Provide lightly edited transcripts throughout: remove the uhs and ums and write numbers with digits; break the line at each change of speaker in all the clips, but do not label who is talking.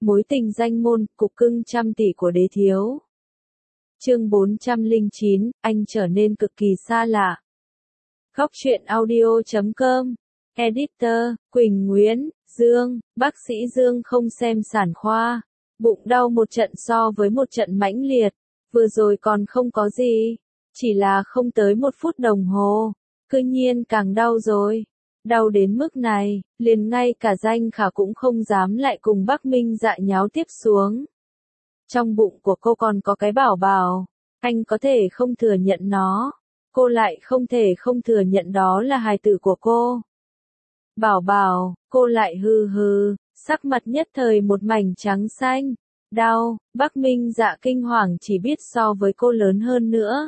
Mối tình danh môn, cục cưng trăm tỷ của đế thiếu. Chương 409, anh trở nên cực kỳ xa lạ. Góc truyện audio.com. Editor, Quỳnh Nguyễn, Dương, bác sĩ Dương không xem sản khoa. Bụng đau một trận so với một trận mãnh liệt. Vừa rồi còn không có gì. Chỉ là không tới 1 phút đồng hồ. Cư nhiên càng đau rồi. Đau đến mức này, liền ngay cả Danh Khả cũng không dám lại cùng Bắc Minh Dạ nháo tiếp xuống. Trong bụng của cô còn có cái bảo bảo, anh có thể không thừa nhận nó, cô lại không thể không thừa nhận đó là hài tử của cô. Bảo bảo, cô lại hừ hừ, sắc mặt nhất thời một mảnh trắng xanh, đau, Bắc Minh Dạ kinh hoàng chỉ biết so với cô lớn hơn nữa.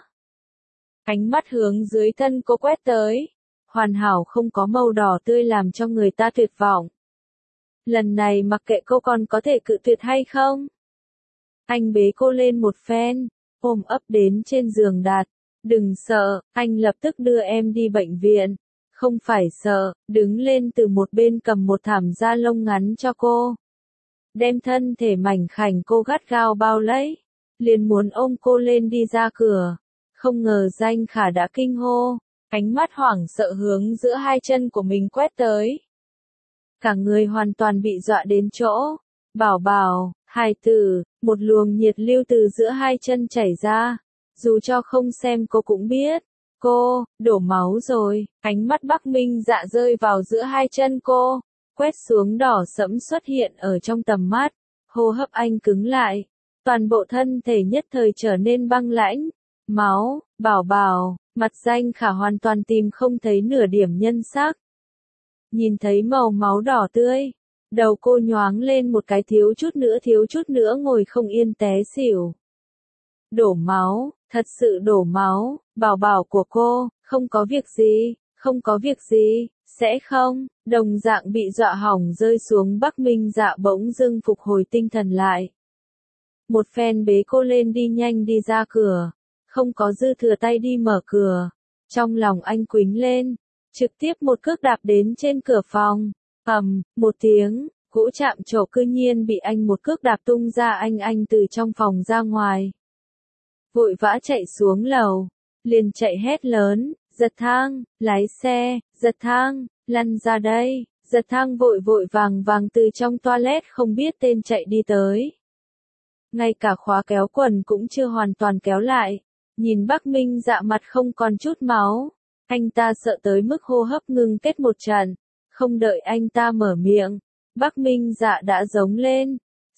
Ánh mắt hướng dưới thân cô quét tới. Hoàn hảo không có màu đỏ tươi làm cho người ta tuyệt vọng. Lần này mặc kệ cô còn có thể cự tuyệt hay không. Anh bế cô lên một phen, ôm ấp đến trên giường đặt. Đừng sợ, anh lập tức đưa em đi bệnh viện. Không phải sợ, đứng lên từ một bên cầm một thảm da lông ngắn cho cô. Đem thân thể mảnh khảnh cô gắt gao bao lấy. Liền muốn ôm cô lên đi ra cửa. Không ngờ Danh Khả đã kinh hô. Ánh mắt hoảng sợ hướng giữa hai chân của mình quét tới. Cả người hoàn toàn bị dọa đến chỗ. Bảo bảo, hài tử, một luồng nhiệt lưu từ giữa hai chân chảy ra. Dù cho không xem cô cũng biết. Cô, đổ máu rồi. Ánh mắt Bắc Minh Dạ rơi vào giữa hai chân cô. Quét xuống đỏ sẫm xuất hiện ở trong tầm mắt. Hô hấp anh cứng lại. Toàn bộ thân thể nhất thời trở nên băng lãnh. Máu, bảo bảo. Mặt Danh Khả hoàn toàn tìm không thấy nửa điểm nhân sắc. Nhìn thấy màu máu đỏ tươi, đầu cô nhoáng lên một cái thiếu chút nữa ngồi không yên té xỉu. Đổ máu, thật sự đổ máu, bảo bảo của cô, không có việc gì, không có việc gì, sẽ không, đồng dạng bị dọa hỏng rơi xuống. Bắc Minh Dạ bỗng dưng phục hồi tinh thần lại. Một phen bế cô lên đi nhanh đi ra cửa. Không có dư thừa tay đi mở cửa. Trong lòng anh quýnh lên. Trực tiếp một cước đạp đến trên cửa phòng. Một tiếng, gỗ chạm trổ cư nhiên bị anh một cước đạp tung ra. Anh từ trong phòng ra ngoài. Vội vã chạy xuống lầu. Liền chạy hét lớn. Giật thang, lái xe, giật thang, lăn ra đây. Giật thang vội vàng từ trong toilet không biết tên chạy đi tới. Ngay cả khóa kéo quần cũng chưa hoàn toàn kéo lại. Nhìn Bắc Minh Dạ mặt không còn chút máu. Anh ta sợ tới mức hô hấp ngưng kết một trận. Không đợi anh ta mở miệng. Bắc Minh Dạ đã giống lên.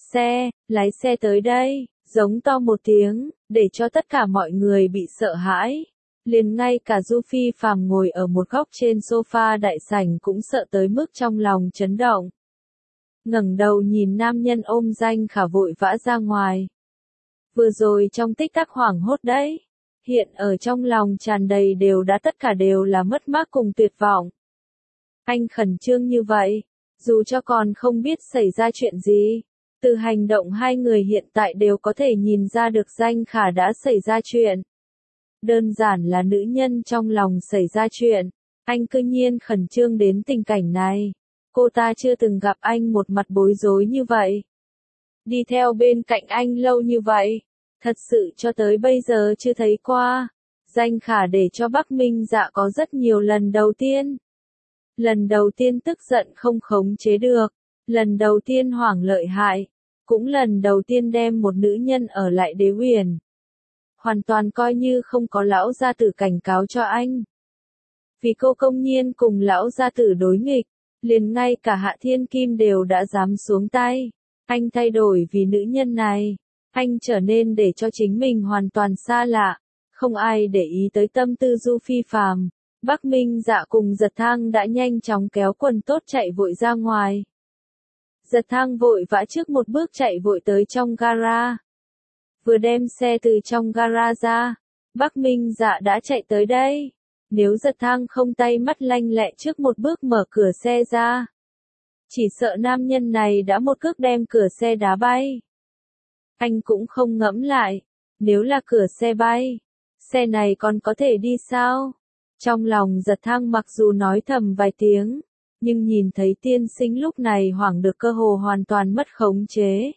Lái xe tới đây. Giống to một tiếng. Để cho tất cả mọi người bị sợ hãi. Liền ngay cả Du Phi Phàm ngồi ở một góc trên sofa đại sảnh cũng sợ tới mức trong lòng chấn động. Ngẩng đầu nhìn nam nhân ôm Danh Khả vội vã ra ngoài. Vừa rồi trong tích tắc hoảng hốt đấy. Hiện ở trong lòng tràn đầy tất cả đều là mất mát cùng tuyệt vọng. Anh khẩn trương như vậy, dù cho còn không biết xảy ra chuyện gì. Từ hành động hai người hiện tại đều có thể nhìn ra được Danh Khả đã xảy ra chuyện. Đơn giản là nữ nhân trong lòng xảy ra chuyện. Anh cư nhiên khẩn trương đến tình cảnh này. Cô ta chưa từng gặp anh một mặt bối rối như vậy. Đi theo bên cạnh anh lâu như vậy. Thật sự cho tới bây giờ chưa thấy qua. Danh Khả để cho Bắc Minh Dạ có rất nhiều lần đầu tiên. Lần đầu tiên tức giận không khống chế được. Lần đầu tiên hoảng lợi hại. Cũng lần đầu tiên đem một nữ nhân ở lại Đế Huyền. Hoàn toàn coi như không có lão gia tử cảnh cáo cho anh. Vì cô công nhiên cùng lão gia tử đối nghịch. Liền ngay cả Hạ Thiên Kim đều đã dám xuống tay. Anh thay đổi vì nữ nhân này. Anh trở nên để cho chính mình hoàn toàn xa lạ. Không ai để ý tới tâm tư Du Phi Phàm. Bắc Minh Dạ cùng Giật Thang đã nhanh chóng kéo quần tốt chạy vội ra ngoài. Giật Thang vội vã trước một bước chạy vội tới trong gara. Vừa đem xe từ trong gara ra. Bắc Minh Dạ đã chạy tới đây. Nếu Giật Thang không tay mắt lanh lẹ trước một bước mở cửa xe ra. Chỉ sợ nam nhân này đã một cước đem cửa xe đá bay. Anh cũng không ngẫm lại. Nếu là cửa xe bay. Xe này còn có thể đi sao? Trong lòng Giật Thang mặc dù nói thầm vài tiếng. nhưng nhìn thấy tiên sinh lúc này hoảng được cơ hồ hoàn toàn mất khống chế.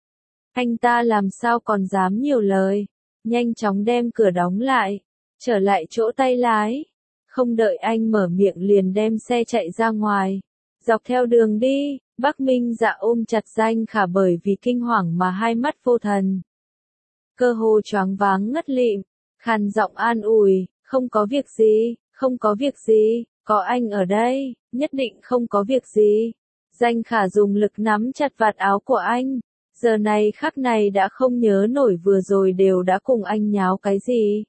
Anh ta làm sao còn dám nhiều lời, nhanh chóng đem cửa đóng lại, trở lại chỗ tay lái. Không đợi anh mở miệng liền đem xe chạy ra ngoài. Dọc theo đường đi, Bắc Minh Dạ ôm chặt Danh Khả bởi vì kinh hoàng mà hai mắt vô thần. Cơ hồ choáng váng ngất lịm, khàn giọng an ủi, không có việc gì, không có việc gì, có anh ở đây, nhất định không có việc gì. Danh Khả dùng lực nắm chặt vạt áo của anh, giờ này khắc này đã không nhớ nổi vừa rồi đều đã cùng anh nháo cái gì.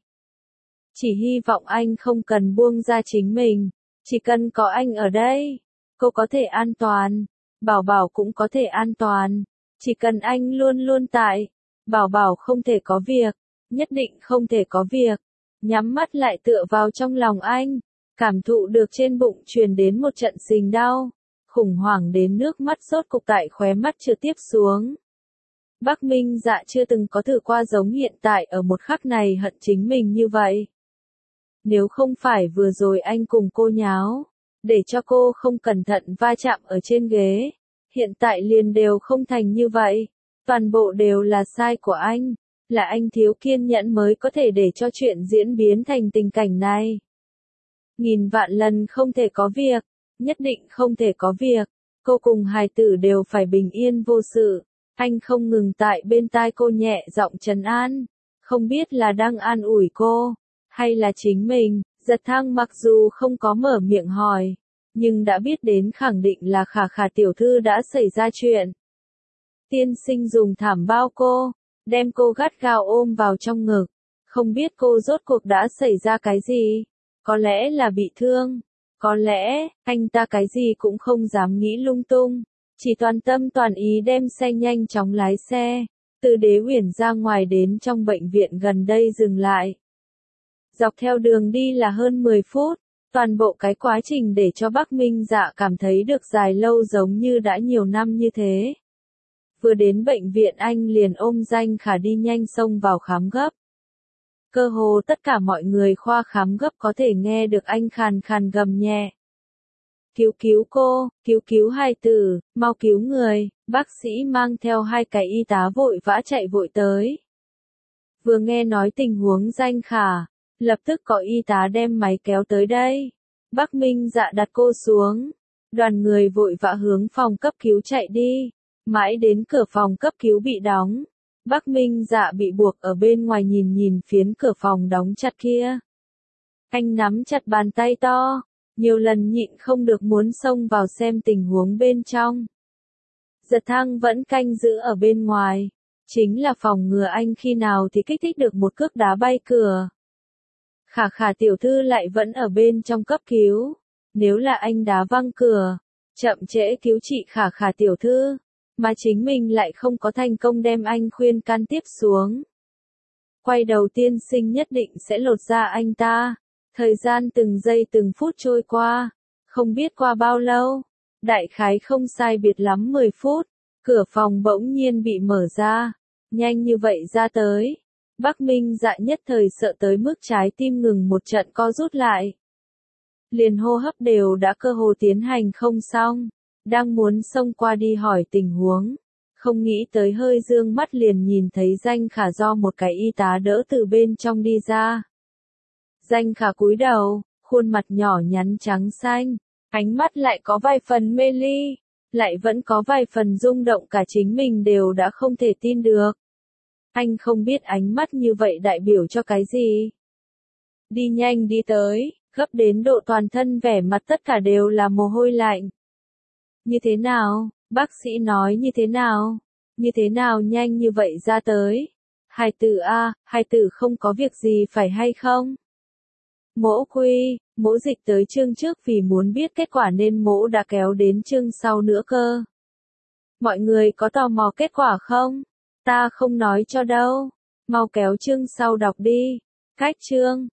Chỉ hy vọng anh không cần buông ra chính mình, chỉ cần có anh ở đây, cô có thể an toàn, Bảo Bảo cũng có thể an toàn, chỉ cần anh luôn luôn tại, Bảo Bảo không thể có việc, nhất định không thể có việc. Nhắm mắt lại tựa vào trong lòng anh, cảm thụ được trên bụng truyền đến một trận sình đau, khủng hoảng đến nước mắt sốt cục tại khóe mắt chưa tiếp xuống. Bắc Minh Dạ chưa từng có thử qua giống hiện tại ở một khắc này hận chính mình như vậy. Nếu không phải vừa rồi anh cùng cô nháo, để cho cô không cẩn thận va chạm ở trên ghế, hiện tại liền đều không thành như vậy. Toàn bộ đều là sai của anh, là anh thiếu kiên nhẫn mới có thể để cho chuyện diễn biến thành tình cảnh này. Nghìn vạn lần không thể có việc, nhất định không thể có việc, cô cùng hài tử đều phải bình yên vô sự. Anh không ngừng tại bên tai cô nhẹ giọng trấn an, không biết là đang an ủi cô, hay là chính mình. Giật Thăng mặc dù không có mở miệng hỏi, nhưng đã biết đến khẳng định là Khả Khả tiểu thư đã xảy ra chuyện. Tiên sinh dùng thảm bao cô, đem cô gắt gao ôm vào trong ngực, không biết cô rốt cuộc đã xảy ra cái gì, có lẽ là bị thương, có lẽ, anh ta cái gì cũng không dám nghĩ lung tung, chỉ toàn tâm toàn ý đem xe nhanh chóng lái xe, từ Đế Uyển ra ngoài đến trong bệnh viện gần đây dừng lại. Dọc theo đường đi là hơn 10 phút, toàn bộ cái quá trình để cho Bắc Minh Dạ cảm thấy được dài lâu giống như đã nhiều năm như thế. Vừa đến bệnh viện anh liền ôm Danh Khả đi nhanh xông vào khám gấp. Cơ hồ tất cả mọi người khoa khám gấp có thể nghe được anh khàn khàn gầm nhẹ. Cứu cô, cứu hài tử, mau cứu người, bác sĩ mang theo hai cái y tá vội vã chạy vội tới. Vừa nghe nói tình huống Danh Khả, lập tức có y tá đem máy kéo tới đây. Bắc Minh Dạ đặt cô xuống. Đoàn người vội vã hướng phòng cấp cứu chạy đi. Mãi đến cửa phòng cấp cứu bị đóng. Bắc Minh Dạ bị buộc ở bên ngoài nhìn phiến cửa phòng đóng chặt kia. Anh nắm chặt bàn tay to, nhiều lần nhịn không được muốn xông vào xem tình huống bên trong. Giật Thăng vẫn canh giữ ở bên ngoài. Chính là phòng ngừa anh khi nào thì kích thích được một cước đá bay cửa. Khả Khả tiểu thư lại vẫn ở bên trong cấp cứu. Nếu là anh đá văng cửa, chậm trễ cứu trị Khả Khả tiểu thư, mà chính mình lại không có thành công đem anh khuyên can tiếp xuống. Quay đầu tiên sinh nhất định sẽ lột ra anh ta. Thời gian từng giây từng phút trôi qua, không biết qua bao lâu, đại khái không sai biệt lắm 10 phút, cửa phòng bỗng nhiên bị mở ra, nhanh như vậy ra tới. Bắc Minh Dạ nhất thời sợ tới mức trái tim ngừng một trận co rút lại. Liền hô hấp đều đã cơ hồ tiến hành không xong, đang muốn xông qua đi hỏi tình huống, không nghĩ tới hơi dương mắt liền nhìn thấy Danh Khả do một cái y tá đỡ từ bên trong đi ra. Danh Khả cúi đầu, khuôn mặt nhỏ nhắn trắng xanh, ánh mắt lại có vài phần mê ly, lại vẫn có vài phần rung động cả chính mình đều đã không thể tin được. Anh không biết ánh mắt như vậy đại biểu cho cái gì. Đi nhanh đi tới, gấp đến độ toàn thân vẻ mặt tất cả đều là mồ hôi lạnh. Như thế nào, bác sĩ nói như thế nào nhanh như vậy ra tới. Hài tử a, hài tử không có việc gì phải hay không? Mỗ dịch tới chương trước vì muốn biết kết quả nên mỗ đã kéo đến chương sau nữa cơ. Mọi người có tò mò kết quả không? Ta không nói cho đâu. Mau kéo chương sau đọc đi. Cách chương.